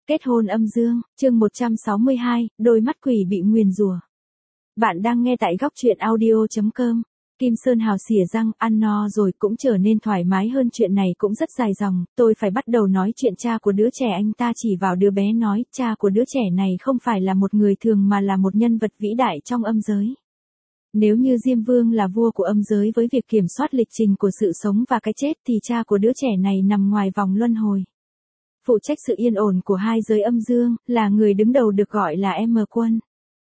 Kết hôn âm dương, chương 162, đôi mắt quỷ bị nguyền rủa. Bạn đang nghe tại góc truyện audio.com. Kim Sơn Hào xỉa răng, ăn no rồi cũng trở nên thoải mái hơn, chuyện này cũng rất dài dòng, tôi phải bắt đầu nói chuyện cha của đứa trẻ. Anh ta chỉ vào đứa bé nói, cha của đứa trẻ này không phải là một người thường mà là một nhân vật vĩ đại trong âm giới. Nếu như Diêm Vương là vua của âm giới với việc kiểm soát lịch trình của sự sống và cái chết thì cha của đứa trẻ này nằm ngoài vòng luân hồi. Phụ trách sự yên ổn của hai giới âm dương, là người đứng đầu được gọi là M Quân.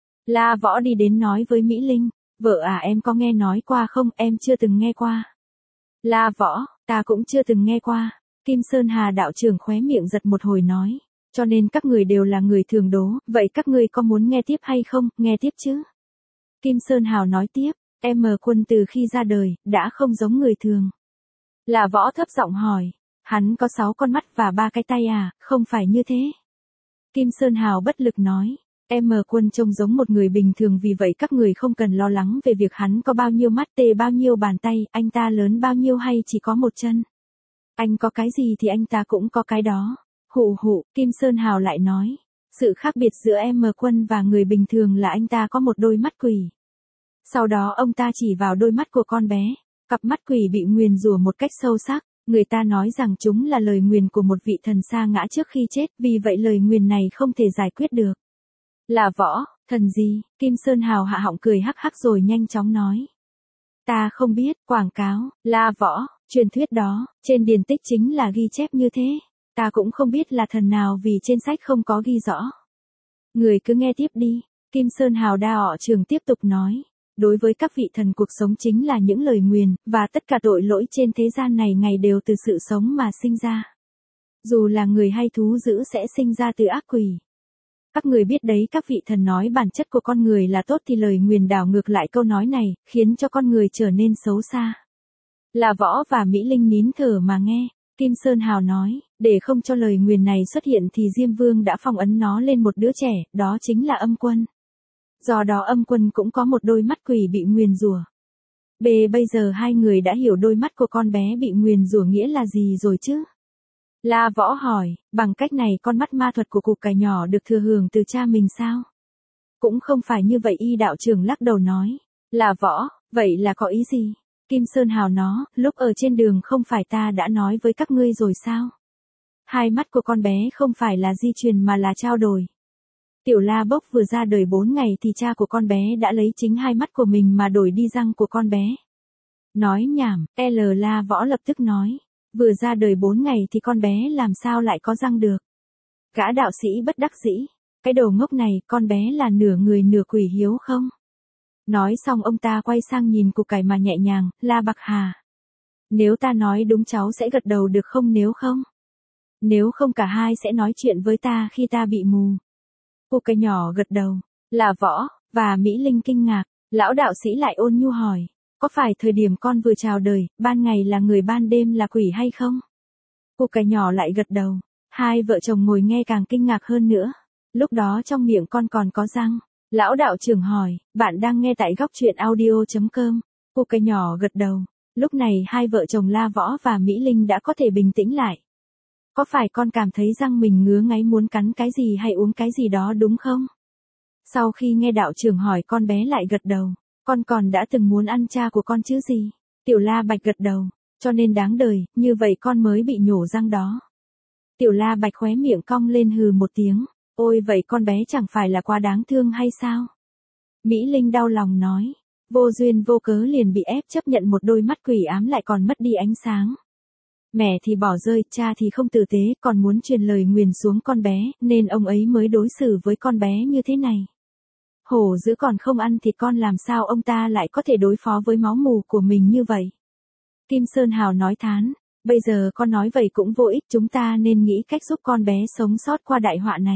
La Võ đi đến nói với Mỹ Linh, vợ à, em có nghe nói qua không? Em chưa từng nghe qua. La Võ, ta cũng chưa từng nghe qua. Kim Sơn Hà đạo trưởng khóe miệng giật một hồi nói, cho nên các người đều là người thường đố, vậy các ngươi có muốn nghe tiếp hay không? Nghe tiếp chứ. Kim Sơn Hào nói tiếp, M Quân từ khi ra đời, đã không giống người thường. La Võ thấp giọng hỏi, hắn có 6 con mắt và 3 cái tay à? Không phải như thế. Kim Sơn Hào bất lực nói, M Quân trông giống một người bình thường, vì vậy các người không cần lo lắng về việc hắn có bao nhiêu mắt, bao nhiêu bàn tay, anh ta lớn bao nhiêu hay chỉ có một chân. Anh có cái gì thì anh ta cũng có cái đó. Hụ hụ, Kim Sơn Hào lại nói, sự khác biệt giữa M Quân và người bình thường là anh ta có một đôi mắt quỷ. Sau đó ông ta chỉ vào đôi mắt của con bé, cặp mắt quỷ bị nguyền rủa một cách sâu sắc. Người ta nói rằng chúng là lời nguyền của một vị thần sa ngã trước khi chết, vì vậy lời nguyền này không thể giải quyết được. Là Võ, thần gì? Kim Sơn Hào hạ họng cười hắc hắc rồi nhanh chóng nói. Ta không biết, quảng cáo, La Võ, truyền thuyết đó, trên điển tích chính là ghi chép như thế. Ta cũng không biết là thần nào vì trên sách không có ghi rõ. Người cứ nghe tiếp đi, Kim Sơn Hào đa ọ trường tiếp tục nói. Đối với các vị thần, cuộc sống chính là những lời nguyền, và tất cả tội lỗi trên thế gian này ngày đều từ sự sống mà sinh ra. Dù là người hay thú dữ sẽ sinh ra từ ác quỷ. Các người biết đấy, các vị thần nói bản chất của con người là tốt thì lời nguyền đảo ngược lại câu nói này, khiến cho con người trở nên xấu xa. La Võ và Mỹ Linh nín thở mà nghe. Kim Sơn Hào nói, để không cho lời nguyền này xuất hiện thì Diêm Vương đã phong ấn nó lên một đứa trẻ, đó chính là Âm Quân. Do đó Âm Quân cũng có một đôi mắt quỷ bị nguyền rủa. Bây giờ hai người đã hiểu đôi mắt của con bé bị nguyền rủa nghĩa là gì rồi chứ? La Võ hỏi, bằng cách này con mắt ma thuật của cục cải nhỏ được thừa hưởng từ cha mình sao? Cũng không phải như vậy, y đạo trưởng lắc đầu nói. La Võ, vậy là có ý gì? Kim Sơn Hào nó, lúc ở trên đường không phải ta đã nói với các ngươi rồi sao? Hai mắt của con bé không phải là di truyền mà là trao đổi. Tiểu La Bốc vừa ra đời 4 ngày thì cha của con bé đã lấy chính hai mắt của mình mà đổi đi răng của con bé. Nói nhảm, La Võ lập tức nói. Vừa ra đời 4 ngày thì con bé làm sao lại có răng được? Gã đạo sĩ bất đắc dĩ. Cái đồ ngốc này, con bé là nửa người nửa quỷ hiếu không? Nói xong ông ta quay sang nhìn cục cải mà nhẹ nhàng, La Bạc Hà. Nếu ta nói đúng cháu sẽ gật đầu được không? Nếu không? Nếu không cả hai sẽ nói chuyện với ta khi ta bị mù. Cục cải nhỏ gật đầu. La Võ và Mỹ Linh kinh ngạc. Lão đạo sĩ lại ôn nhu hỏi. Có phải thời điểm con vừa chào đời, ban ngày là người ban đêm là quỷ hay không? Cục cải nhỏ lại gật đầu. Hai vợ chồng ngồi nghe càng kinh ngạc hơn nữa. Lúc đó trong miệng con còn có răng. Lão đạo trưởng hỏi, bạn đang nghe tại góc truyện audio.com. Cục cải nhỏ gật đầu. Lúc này hai vợ chồng La Võ và Mỹ Linh đã có thể bình tĩnh lại. Có phải con cảm thấy răng mình ngứa ngáy muốn cắn cái gì hay uống cái gì đó đúng không? Sau khi nghe đạo trưởng hỏi con bé lại gật đầu. Con còn đã từng muốn ăn cha của con chứ gì? Tiểu La Bạch gật đầu. Cho nên đáng đời, như vậy con mới bị nhổ răng đó. Tiểu La Bạch khóe miệng cong lên hừ một tiếng. Ôi vậy con bé chẳng phải là quá đáng thương hay sao? Mỹ Linh đau lòng nói. Vô duyên vô cớ liền bị ép chấp nhận một đôi mắt quỷ ám lại còn mất đi ánh sáng. Mẹ thì bỏ rơi, cha thì không tử tế, còn muốn truyền lời nguyền xuống con bé, nên ông ấy mới đối xử với con bé như thế này. Hổ dữ còn không ăn thịt con, làm sao ông ta lại có thể đối phó với máu mù của mình như vậy? Kim Sơn Hào nói thán, bây giờ con nói vậy cũng vô ích, chúng ta nên nghĩ cách giúp con bé sống sót qua đại họa này.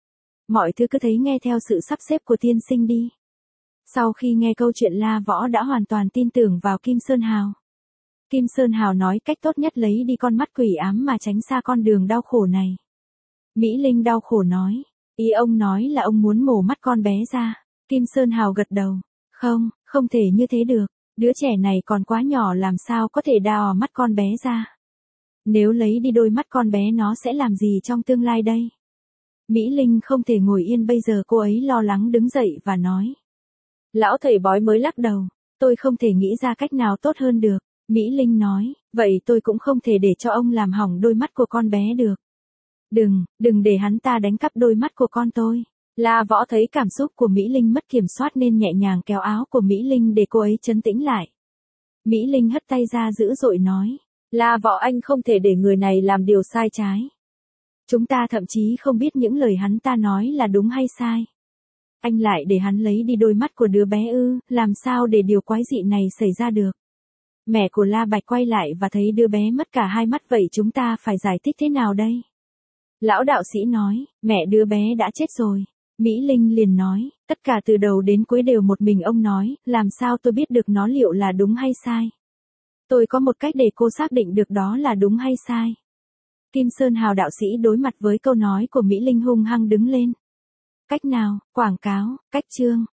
Mọi thứ cứ thấy nghe theo sự sắp xếp của tiên sinh đi. Sau khi nghe câu chuyện La Võ đã hoàn toàn tin tưởng vào Kim Sơn Hào. Kim Sơn Hào nói cách tốt nhất lấy đi con mắt quỷ ám mà tránh xa con đường đau khổ này. Mỹ Linh đau khổ nói, ý ông nói là ông muốn mổ mắt con bé ra. Kim Sơn Hào gật đầu, không thể như thế được, đứa trẻ này còn quá nhỏ làm sao có thể đào mắt con bé ra. Nếu lấy đi đôi mắt con bé nó sẽ làm gì trong tương lai đây? Mỹ Linh không thể ngồi yên bây giờ, cô ấy lo lắng đứng dậy và nói. Lão thầy bói mới lắc đầu, tôi không thể nghĩ ra cách nào tốt hơn được. Mỹ Linh nói, vậy tôi cũng không thể để cho ông làm hỏng đôi mắt của con bé được. Đừng để hắn ta đánh cắp đôi mắt của con tôi. La Võ thấy cảm xúc của Mỹ Linh mất kiểm soát nên nhẹ nhàng kéo áo của Mỹ Linh để cô ấy trấn tĩnh lại. Mỹ Linh hất tay ra dữ dội nói, La Võ, anh không thể để người này làm điều sai trái. Chúng ta thậm chí không biết những lời hắn ta nói là đúng hay sai. Anh lại để hắn lấy đi đôi mắt của đứa bé ư, làm sao để điều quái dị này xảy ra được. Mẹ của La Bạch quay lại và thấy đứa bé mất cả hai mắt, vậy chúng ta phải giải thích thế nào đây? Lão đạo sĩ nói, mẹ đứa bé đã chết rồi. Mỹ Linh liền nói, tất cả từ đầu đến cuối đều một mình ông nói, làm sao tôi biết được nó liệu là đúng hay sai? Tôi có một cách để cô xác định được đó là đúng hay sai. Kim Sơn Hào đạo sĩ đối mặt với câu nói của Mỹ Linh hung hăng đứng lên. Cách nào? Quảng cáo, cách chương.